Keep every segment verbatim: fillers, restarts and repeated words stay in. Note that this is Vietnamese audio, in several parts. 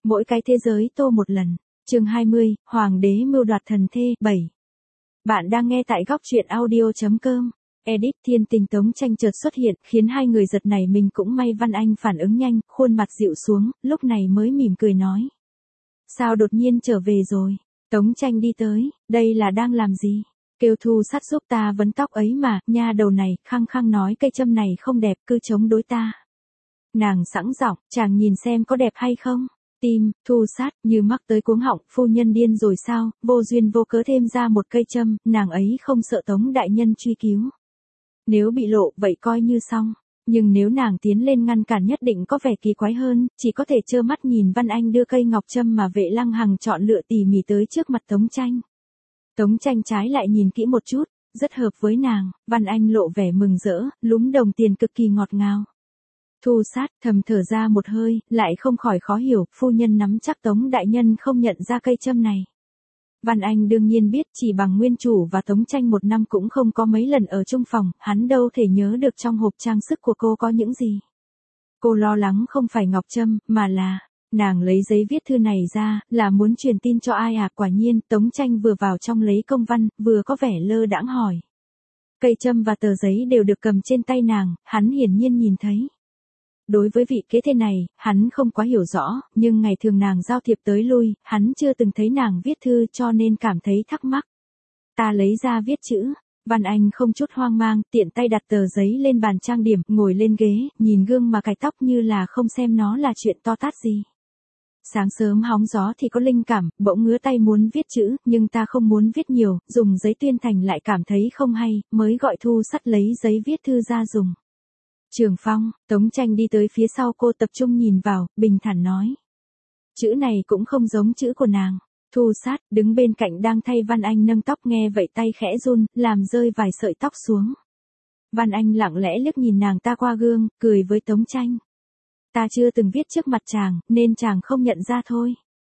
Mỗi cái thế giới tô một lần. Chương hai mươi, Hoàng đế mưu đoạt thần thê, bảy. Bạn đang nghe tại góc truyện audio chấm com. Edit Thiên Tình Tống Tranh chợt xuất hiện, khiến hai người giật nảy mình, cũng may Văn Anh phản ứng nhanh, khuôn mặt dịu xuống, lúc này mới mỉm cười nói. Sao đột nhiên trở về rồi? Tống Tranh đi tới, đây là đang làm gì? Kêu Thu Sát giúp ta vấn tóc ấy mà, nha đầu này, khăng khăng nói cây châm này không đẹp, cứ chống đối ta. Nàng sẵn giọng, chàng nhìn xem có đẹp hay không? Tim, Thu Sát, như mắc tới cuống họng, phu nhân điên rồi sao, vô duyên vô cớ thêm ra một cây châm, nàng ấy không sợ Tống đại nhân truy cứu. Nếu bị lộ, vậy coi như xong. Nhưng nếu nàng tiến lên ngăn cản nhất định có vẻ kỳ quái hơn, chỉ có thể trơ mắt nhìn Văn Anh đưa cây ngọc châm mà Vệ Lăng Hằng chọn lựa tỉ mỉ tới trước mặt Tống Tranh. Tống Tranh trái lại nhìn kỹ một chút, rất hợp với nàng, Văn Anh lộ vẻ mừng rỡ, lúm đồng tiền cực kỳ ngọt ngào. Thu Sát thầm thở ra một hơi, lại không khỏi khó hiểu, phu nhân nắm chắc Tống đại nhân không nhận ra cây châm này. Văn Anh đương nhiên biết, chỉ bằng nguyên chủ và Tống Tranh một năm cũng không có mấy lần ở chung phòng, hắn đâu thể nhớ được trong hộp trang sức của cô có những gì. Cô lo lắng không phải ngọc châm, mà là, nàng lấy giấy viết thư này ra, là muốn truyền tin cho ai à? Quả nhiên, Tống Tranh vừa vào trong lấy công văn, vừa có vẻ lơ đãng hỏi. Cây châm và tờ giấy đều được cầm trên tay nàng, hắn hiển nhiên nhìn thấy. Đối với vị kế thê này, hắn không quá hiểu rõ, nhưng ngày thường nàng giao thiệp tới lui, hắn chưa từng thấy nàng viết thư cho nên cảm thấy thắc mắc. Ta lấy ra viết chữ. Văn Anh không chút hoang mang, tiện tay đặt tờ giấy lên bàn trang điểm, ngồi lên ghế, nhìn gương mà cài tóc như là không xem nó là chuyện to tát gì. Sáng sớm hóng gió thì có linh cảm, bỗng ngứa tay muốn viết chữ, nhưng ta không muốn viết nhiều, dùng giấy tuyên thành lại cảm thấy không hay, mới gọi Thu Sát lấy giấy viết thư ra dùng. Trường Phong, Tống Tranh đi tới phía sau cô, tập trung nhìn vào, bình thản nói. Chữ này cũng không giống chữ của nàng. Thu Sát, đứng bên cạnh đang thay Văn Anh nâng tóc, nghe vậy tay khẽ run, làm rơi vài sợi tóc xuống. Văn Anh lặng lẽ liếc nhìn nàng ta qua gương, cười với Tống Tranh. Ta chưa từng viết trước mặt chàng, nên chàng không nhận ra thôi.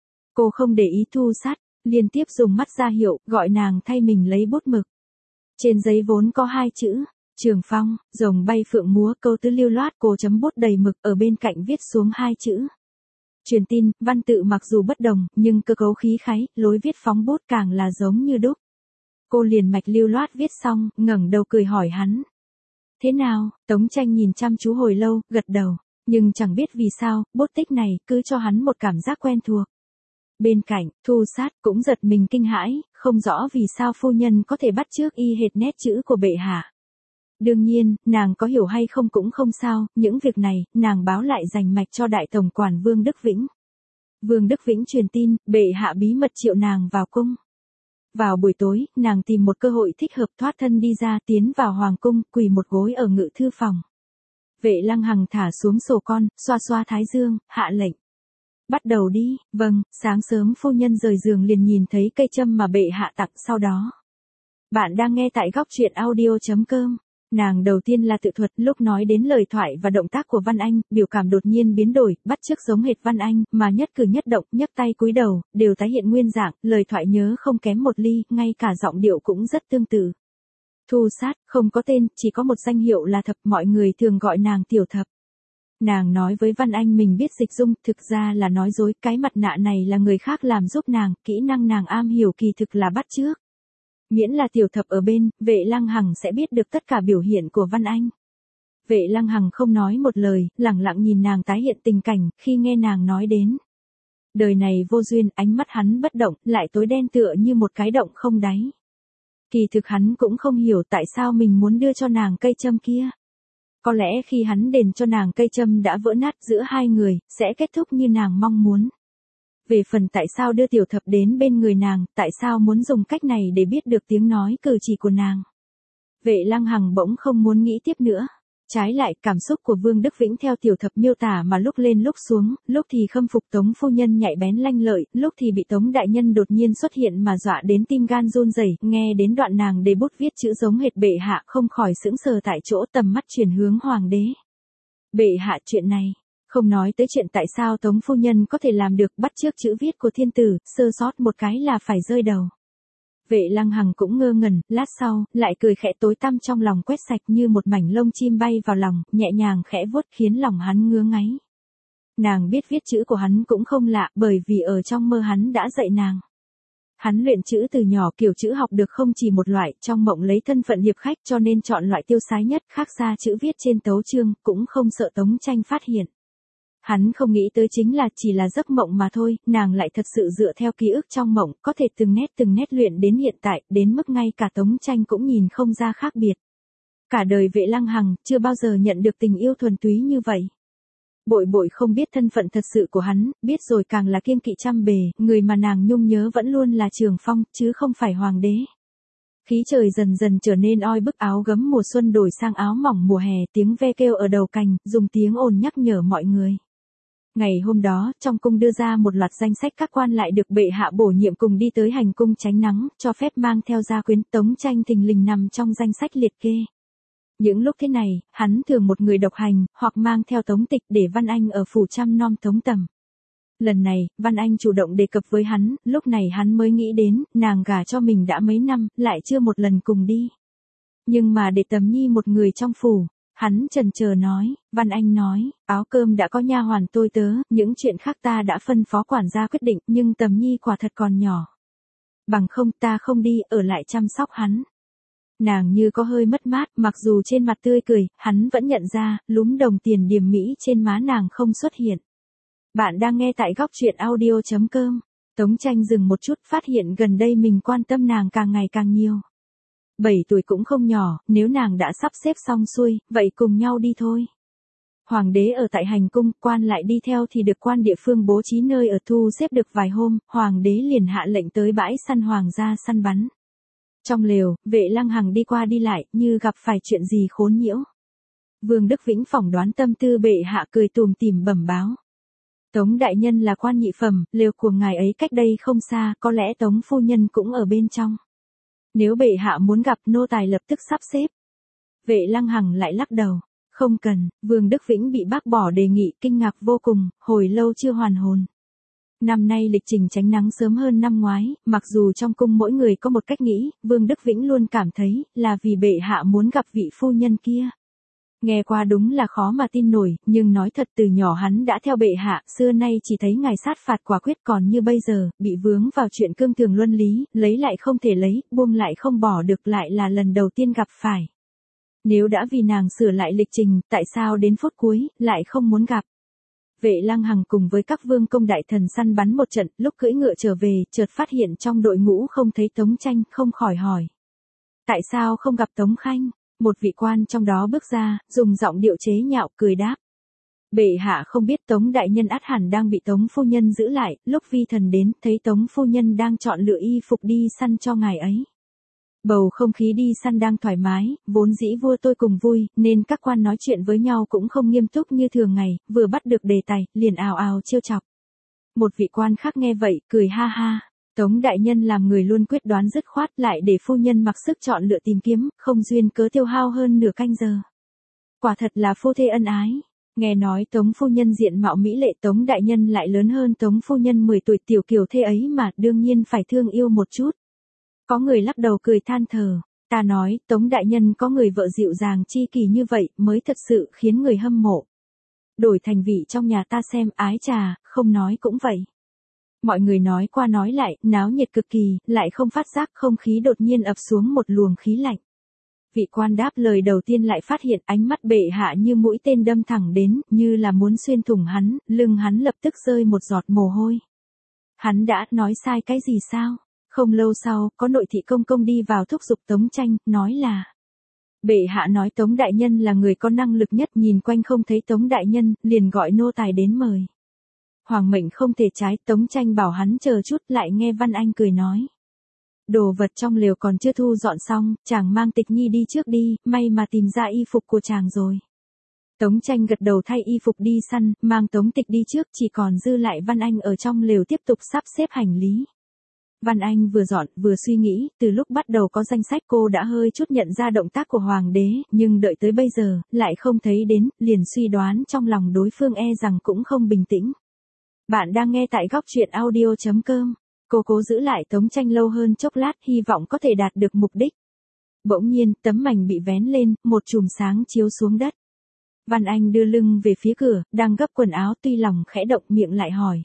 Cô không để ý Thu Sát, liên tiếp dùng mắt ra hiệu, gọi nàng thay mình lấy bút mực. Trên giấy vốn có hai chữ. Trường Phong, rồng bay phượng múa, câu tứ lưu loát, cô chấm bút đầy mực, ở bên cạnh viết xuống hai chữ. Truyền tin, văn tự mặc dù bất đồng, nhưng cơ cấu khí khái, lối viết phóng bút càng là giống như đúc. Cô liền mạch lưu loát viết xong, ngẩng đầu cười hỏi hắn. Thế nào? Tống Tranh nhìn chăm chú hồi lâu, gật đầu, nhưng chẳng biết vì sao, bút tích này cứ cho hắn một cảm giác quen thuộc. Bên cạnh, Thu Sát cũng giật mình kinh hãi, không rõ vì sao phu nhân có thể bắt chước y hệt nét chữ của bệ hạ. Đương nhiên, nàng có hiểu hay không cũng không sao, những việc này, nàng báo lại rành mạch cho đại tổng quản Vương Đức Vĩnh. Vương Đức Vĩnh truyền tin, bệ hạ bí mật triệu nàng vào cung. Vào buổi tối, nàng tìm một cơ hội thích hợp thoát thân đi ra, tiến vào hoàng cung, quỳ một gối ở ngự thư phòng. Vệ Lăng Hằng thả xuống sổ con, xoa xoa thái dương, hạ lệnh. Bắt đầu đi. Vâng. Sáng sớm phu nhân rời giường liền nhìn thấy cây châm mà bệ hạ tặng sau đó. Bạn đang nghe tại góc truyện audio chấm com. Nàng đầu tiên là tự thuật, lúc nói đến lời thoại và động tác của Văn Anh, biểu cảm đột nhiên biến đổi, bắt chước giống hệt Văn Anh, mà nhất cử nhất động, nhấc tay cúi đầu, đều tái hiện nguyên dạng, lời thoại nhớ không kém một ly, ngay cả giọng điệu cũng rất tương tự. Thu Sát, không có tên, chỉ có một danh hiệu là Thập, mọi người thường gọi nàng Tiểu Thập. Nàng nói với Văn Anh mình biết dịch dung, thực ra là nói dối, cái mặt nạ này là người khác làm giúp nàng, kỹ năng nàng am hiểu kỳ thực là bắt chước. Miễn là Tiểu Thập ở bên, Vệ Lăng Hằng sẽ biết được tất cả biểu hiện của Văn Anh. Vệ Lăng Hằng không nói một lời, lẳng lặng nhìn nàng tái hiện tình cảnh, khi nghe nàng nói đến. Đời này vô duyên, ánh mắt hắn bất động, lại tối đen tựa như một cái động không đáy. Kỳ thực hắn cũng không hiểu tại sao mình muốn đưa cho nàng cây châm kia. Có lẽ khi hắn đền cho nàng cây châm đã vỡ nát giữa hai người, sẽ kết thúc như nàng mong muốn. Về phần tại sao đưa Tiểu Thập đến bên người nàng, tại sao muốn dùng cách này để biết được tiếng nói cử chỉ của nàng. Vệ Lăng Hằng bỗng không muốn nghĩ tiếp nữa. Trái lại, cảm xúc của Vương Đức Vĩnh theo Tiểu Thập miêu tả mà lúc lên lúc xuống, lúc thì khâm phục Tống phu nhân nhạy bén lanh lợi, lúc thì bị Tống đại nhân đột nhiên xuất hiện mà dọa đến tim gan run rẩy, nghe đến đoạn nàng để bút viết chữ giống hệt bệ hạ, không khỏi sững sờ tại chỗ, tầm mắt chuyển hướng hoàng đế. Bệ hạ, chuyện này, không nói tới chuyện tại sao Tống phu nhân có thể làm được, bắt chước chữ viết của thiên tử, sơ sót một cái là phải rơi đầu. Vệ Lăng Hằng cũng ngơ ngẩn, lát sau, lại cười khẽ, tối tăm trong lòng quét sạch như một mảnh lông chim bay vào lòng, nhẹ nhàng khẽ vuốt khiến lòng hắn ngứa ngáy. Nàng biết viết chữ của hắn cũng không lạ, bởi vì ở trong mơ hắn đã dạy nàng. Hắn luyện chữ từ nhỏ, kiểu chữ học được không chỉ một loại, trong mộng lấy thân phận hiệp khách cho nên chọn loại tiêu sái nhất, khác xa chữ viết trên tấu chương, cũng không sợ Tống Tranh phát hiện. Hắn không nghĩ tới chính là chỉ là giấc mộng mà thôi, nàng lại thật sự dựa theo ký ức trong mộng, có thể từng nét từng nét luyện đến hiện tại, đến mức ngay cả Tống Tranh cũng nhìn không ra khác biệt. Cả đời Vệ Lăng Hằng, chưa bao giờ nhận được tình yêu thuần túy như vậy. Bội bội không biết thân phận thật sự của hắn, biết rồi càng là kiêng kỵ trăm bề, người mà nàng nhung nhớ vẫn luôn là Trường Phong, chứ không phải hoàng đế. Khí trời dần dần trở nên oi bức, áo gấm mùa xuân đổi sang áo mỏng mùa hè, tiếng ve kêu ở đầu cành, dùng tiếng ồn nhắc nhở mọi người. Ngày hôm đó, trong cung đưa ra một loạt danh sách các quan lại được bệ hạ bổ nhiệm cùng đi tới hành cung tránh nắng, cho phép mang theo gia quyến. Tống Tranh thình lình nằm trong danh sách liệt kê. Những lúc thế này, hắn thường một người độc hành, hoặc mang theo Tống Tịch để Văn Anh ở phủ chăm nom Tống Tầm. Lần này, Văn Anh chủ động đề cập với hắn, lúc này hắn mới nghĩ đến, nàng gả cho mình đã mấy năm, lại chưa một lần cùng đi. Nhưng mà để Tầm Nhi một người trong phủ, hắn chần chờ nói, Văn Anh nói, áo cơm đã có nha hoàn tôi tớ, những chuyện khác ta đã phân phó quản gia quyết định, nhưng Tầm Nhi quả thật còn nhỏ. Bằng không ta không đi, ở lại chăm sóc hắn. Nàng như có hơi mất mát, mặc dù trên mặt tươi cười, hắn vẫn nhận ra, lúm đồng tiền điểm mỹ trên má nàng không xuất hiện. Bạn đang nghe tại góc truyện audio chấm com. Tống Tranh dừng một chút, phát hiện gần đây mình quan tâm nàng càng ngày càng nhiều. Bảy tuổi cũng không nhỏ, nếu nàng đã sắp xếp xong xuôi, vậy cùng nhau đi thôi. Hoàng đế ở tại hành cung, quan lại đi theo thì được quan địa phương bố trí nơi ở, thu xếp được vài hôm, hoàng đế liền hạ lệnh tới bãi săn hoàng gia săn bắn. Trong lều, Vệ Lăng Hằng đi qua đi lại, như gặp phải chuyện gì khốn nhiễu. Vương Đức Vĩnh phỏng đoán tâm tư bệ hạ, cười tùm tìm bẩm báo. Tống đại nhân là quan nhị phẩm, lều của ngài ấy cách đây không xa, có lẽ Tống phu nhân cũng ở bên trong. Nếu bệ hạ muốn gặp, nô tài lập tức sắp xếp. Vệ Lăng Hằng lại lắc đầu. Không cần. Vương Đức Vĩnh bị bác bỏ đề nghị, kinh ngạc vô cùng, hồi lâu chưa hoàn hồn. Năm nay lịch trình tránh nắng sớm hơn năm ngoái, mặc dù trong cung mỗi người có một cách nghĩ, Vương Đức Vĩnh luôn cảm thấy, là vì bệ hạ muốn gặp vị phu nhân kia. Nghe qua đúng là khó mà tin nổi, nhưng nói thật từ nhỏ hắn đã theo bệ hạ, xưa nay chỉ thấy ngài sát phạt quả quyết, còn như bây giờ, bị vướng vào chuyện cương thường luân lý, lấy lại không thể lấy, buông lại không bỏ được, lại là lần đầu tiên gặp phải. Nếu đã vì nàng sửa lại lịch trình, tại sao đến phút cuối, lại không muốn gặp? Vệ Lăng Hằng cùng với các vương công đại thần săn bắn một trận, lúc cưỡi ngựa trở về, chợt phát hiện trong đội ngũ không thấy Tống Tranh, không khỏi hỏi. Tại sao không gặp Tống Khanh? Một vị quan trong đó bước ra, dùng giọng điệu chế nhạo, cười đáp. Bệ hạ không biết Tống đại nhân ắt hẳn đang bị Tống phu nhân giữ lại, lúc vi thần đến, thấy Tống phu nhân đang chọn lựa y phục đi săn cho ngài ấy. Bầu không khí đi săn đang thoải mái, vốn dĩ vua tôi cùng vui, nên các quan nói chuyện với nhau cũng không nghiêm túc như thường ngày, vừa bắt được đề tài, liền ào ào trêu chọc. Một vị quan khác nghe vậy, cười ha ha. Tống đại nhân làm người luôn quyết đoán dứt khoát, lại để phu nhân mặc sức chọn lựa tìm kiếm, không duyên cớ tiêu hao hơn nửa canh giờ. Quả thật là phu thê ân ái. Nghe nói Tống phu nhân diện mạo mỹ lệ, Tống đại nhân lại lớn hơn Tống phu nhân mười tuổi, tiểu kiều thê ấy mà, đương nhiên phải thương yêu một chút. Có người lắc đầu cười than thở. Ta nói, Tống đại nhân có người vợ dịu dàng chi kỳ như vậy, mới thật sự khiến người hâm mộ. Đổi thành vị trong nhà ta xem, ái trà, không nói cũng vậy. Mọi người nói qua nói lại, náo nhiệt cực kỳ, lại không phát giác không khí đột nhiên ập xuống một luồng khí lạnh. Vị quan đáp lời đầu tiên lại phát hiện ánh mắt bệ hạ như mũi tên đâm thẳng đến, như là muốn xuyên thủng hắn, lưng hắn lập tức rơi một giọt mồ hôi. Hắn đã nói sai cái gì sao? Không lâu sau, có nội thị công công đi vào thúc giục Tống Tranh, nói là bệ hạ nói Tống đại nhân là người có năng lực nhất, nhìn quanh không thấy Tống đại nhân, liền gọi nô tài đến mời. Hoàng mệnh không thể trái, Tống Tranh bảo hắn chờ chút, lại nghe Văn Anh cười nói. Đồ vật trong lều còn chưa thu dọn xong, chàng mang Tịch Nhi đi trước đi, may mà tìm ra y phục của chàng rồi. Tống Tranh gật đầu thay y phục đi săn, mang Tống Tịch đi trước, chỉ còn dư lại Văn Anh ở trong lều tiếp tục sắp xếp hành lý. Văn Anh vừa dọn, vừa suy nghĩ, từ lúc bắt đầu có danh sách cô đã hơi chút nhận ra động tác của Hoàng đế, nhưng đợi tới bây giờ, lại không thấy đến, liền suy đoán trong lòng đối phương e rằng cũng không bình tĩnh. Bạn đang nghe tại góc truyện audio chấm com. Cô cố giữ lại Tống Tranh lâu hơn chốc lát, hy vọng có thể đạt được mục đích. Bỗng nhiên, tấm mảnh bị vén lên, một chùm sáng chiếu xuống đất. Văn Anh đưa lưng về phía cửa, đang gấp quần áo tuy lòng khẽ động miệng lại hỏi.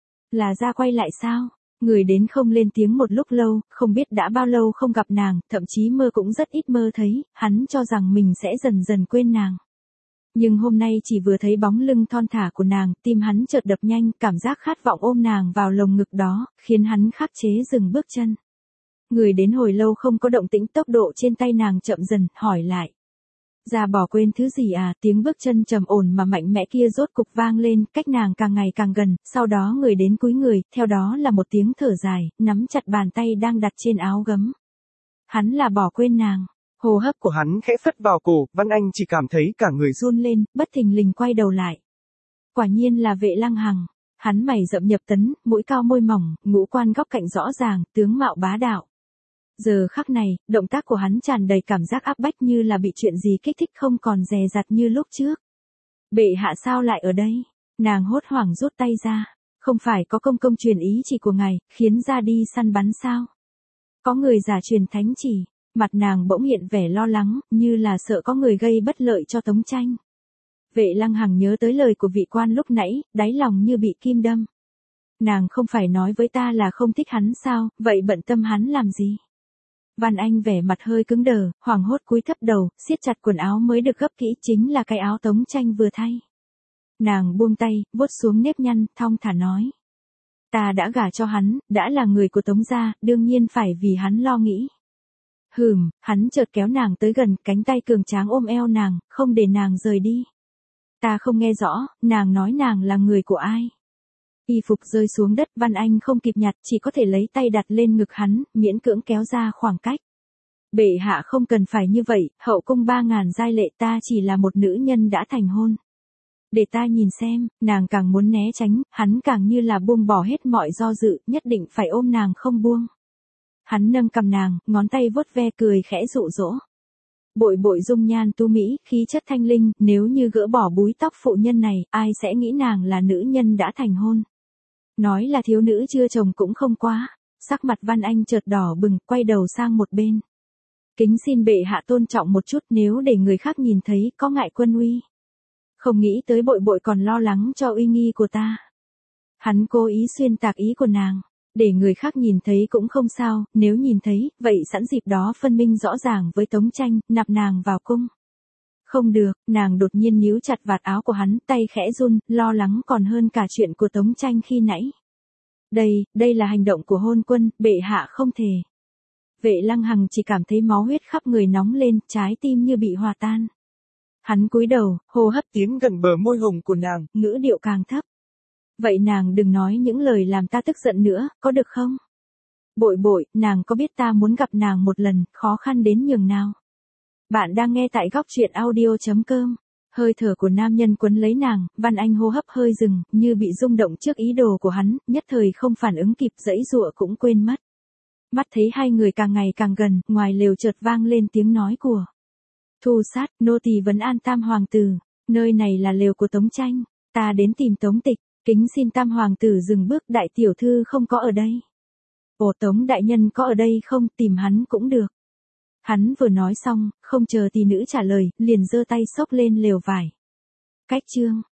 Là ra quay lại sao? Người đến không lên tiếng một lúc lâu, không biết đã bao lâu không gặp nàng, thậm chí mơ cũng rất ít mơ thấy, hắn cho rằng mình sẽ dần dần quên nàng. Nhưng hôm nay chỉ vừa thấy bóng lưng thon thả của nàng, tim hắn chợt đập nhanh, cảm giác khát vọng ôm nàng vào lồng ngực đó, khiến hắn khắc chế dừng bước chân. Người đến hồi lâu không có động tĩnh, tốc độ trên tay nàng chậm dần, hỏi lại. Ra bỏ quên thứ gì à? Tiếng bước chân trầm ổn mà mạnh mẽ kia rốt cục vang lên, cách nàng càng ngày càng gần, sau đó người đến cúi người, theo đó là một tiếng thở dài, nắm chặt bàn tay đang đặt trên áo gấm. Hắn là bỏ quên nàng. Hô hấp của hắn khẽ phất vào cổ, Văn Anh chỉ cảm thấy cả người run lên, bất thình lình quay đầu lại. Quả nhiên là Vệ Lăng Hằng. Hắn mày rậm nhập tấn, mũi cao môi mỏng, ngũ quan góc cạnh rõ ràng, tướng mạo bá đạo. Giờ khắc này, động tác của hắn tràn đầy cảm giác áp bách như là bị chuyện gì kích thích, không còn dè dặt như lúc trước. Bệ hạ sao lại ở đây? Nàng hốt hoảng rút tay ra. Không phải có công công truyền ý chỉ của ngài, khiến ra đi săn bắn sao? Có người giả truyền thánh chỉ. Mặt nàng bỗng hiện vẻ lo lắng, như là sợ có người gây bất lợi cho Tống Tranh. Vệ Lăng Hằng nhớ tới lời của vị quan lúc nãy, đáy lòng như bị kim đâm. Nàng không phải nói với ta là không thích hắn sao, vậy bận tâm hắn làm gì? Văn Anh vẻ mặt hơi cứng đờ, hoảng hốt cúi thấp đầu, siết chặt quần áo mới được gấp kỹ, chính là cái áo Tống Tranh vừa thay. Nàng buông tay, vuốt xuống nếp nhăn, thong thả nói. Ta đã gả cho hắn, đã là người của Tống gia, đương nhiên phải vì hắn lo nghĩ. Hừm, hắn chợt kéo nàng tới gần, cánh tay cường tráng ôm eo nàng, không để nàng rời đi. Ta không nghe rõ, nàng nói nàng là người của ai? Y phục rơi xuống đất, Văn Anh không kịp nhặt, chỉ có thể lấy tay đặt lên ngực hắn, miễn cưỡng kéo ra khoảng cách. Bệ hạ không cần phải như vậy, hậu cung ba ngàn giai lệ, ta chỉ là một nữ nhân đã thành hôn. Để ta nhìn xem, nàng càng muốn né tránh, hắn càng như là buông bỏ hết mọi do dự, nhất định phải ôm nàng không buông. Hắn nâng cầm nàng, ngón tay vuốt ve cười khẽ dụ dỗ. Bội bội dung nhan tu mỹ, khí chất thanh linh, nếu như gỡ bỏ búi tóc phụ nhân này, ai sẽ nghĩ nàng là nữ nhân đã thành hôn. Nói là thiếu nữ chưa chồng cũng không quá. Sắc mặt Văn Anh chợt đỏ bừng, quay đầu sang một bên. Kính xin bệ hạ tôn trọng một chút, nếu để người khác nhìn thấy, có ngại quân uy. Không nghĩ tới bội bội còn lo lắng cho uy nghi của ta. Hắn cố ý xuyên tạc ý của nàng. Để người khác nhìn thấy cũng không sao, nếu nhìn thấy, vậy sẵn dịp đó phân minh rõ ràng với Tống Tranh, nạp nàng vào cung. Không được, nàng đột nhiên níu chặt vạt áo của hắn, tay khẽ run, lo lắng còn hơn cả chuyện của Tống Tranh khi nãy. Đây, đây là hành động của hôn quân, bệ hạ không thể. Vệ Lăng Hằng chỉ cảm thấy máu huyết khắp người nóng lên, trái tim như bị hòa tan. Hắn cúi đầu, hô hấp tiến gần bờ môi hồng của nàng, ngữ điệu càng thấp. Vậy nàng đừng nói những lời làm ta tức giận nữa, có được không? Bội bội, nàng có biết ta muốn gặp nàng một lần, khó khăn đến nhường nào? Bạn đang nghe tại góc truyện audio chấm com. Hơi thở của nam nhân quấn lấy nàng, Văn Anh hô hấp hơi dừng, như bị rung động trước ý đồ của hắn, nhất thời không phản ứng kịp, dãy dụa cũng quên mất. Mắt thấy hai người càng ngày càng gần, ngoài lều chợt vang lên tiếng nói của Thu Sát, nô tỳ vấn an Tam hoàng tử, nơi này là lều của Tống Tranh, ta đến tìm Tống Tịch. Kính xin Tam hoàng tử dừng bước, đại tiểu thư không có ở đây. Ồ, Tống đại nhân có ở đây không, tìm hắn cũng được. Hắn vừa nói xong, không chờ tỷ nữ trả lời, liền giơ tay xốc lên lều vải. Cách chương